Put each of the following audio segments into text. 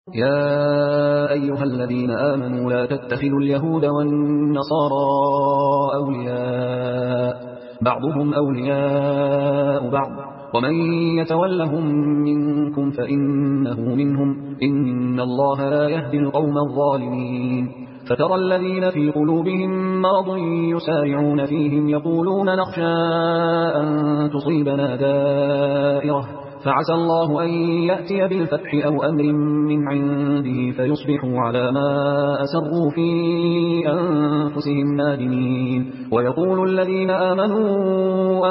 يا أيها الذين آمنوا لا تتخذوا اليهود والنصارى أولياء بعضهم أولياء بعض ومن يتولهم منكم فإنه منهم إن الله لا يهدي القوم الظالمين فترى الذين في قلوبهم مرض يسارعون فيهم يقولون نخشى أن تصيبنا دائرة فعسى الله أن يأتي بالفتح أو أمر من عنده فيصبحوا على ما أسروا في أنفسهم نادمين ويقول الذين آمنوا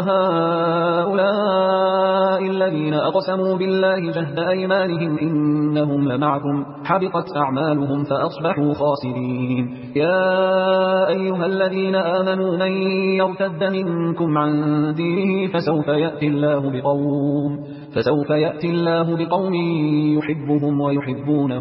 أهؤلاء الذين أقسموا بالله جهد أيمانهم إنهم لمعكم حبطت أعمالهم فأصبحوا خاسرين يا أيها الذين آمنوا من يرتد منكم عن دينه فسوف يأتي الله بقوم يحبهم ويحبونه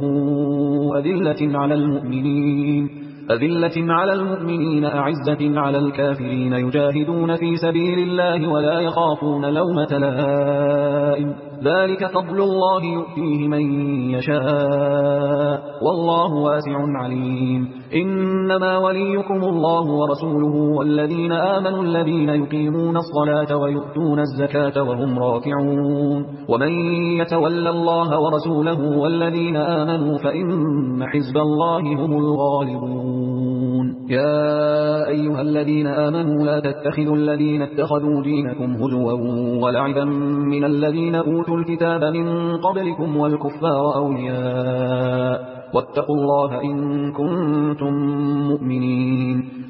أذلة على المؤمنين أعزة على الكافرين يجاهدون في سبيل الله ولا يخافون لومة لائم ذلك فضل الله يؤتيه من يشاء والله واسع عليم إنما وليكم الله ورسوله والذين آمنوا الذين يقيمون الصلاة ويؤتون الزكاة وهم راكعون ومن يتولى الله ورسوله والذين آمنوا فإن حزب الله هم الغالبون يا أيها الذين آمنوا لا تتخذوا الذين اتخذوا دينكم هزوا ولعبا من الذين أوتوا الكتاب من قبلكم والكفار أولياء واتقوا الله إن كنتم مؤمنين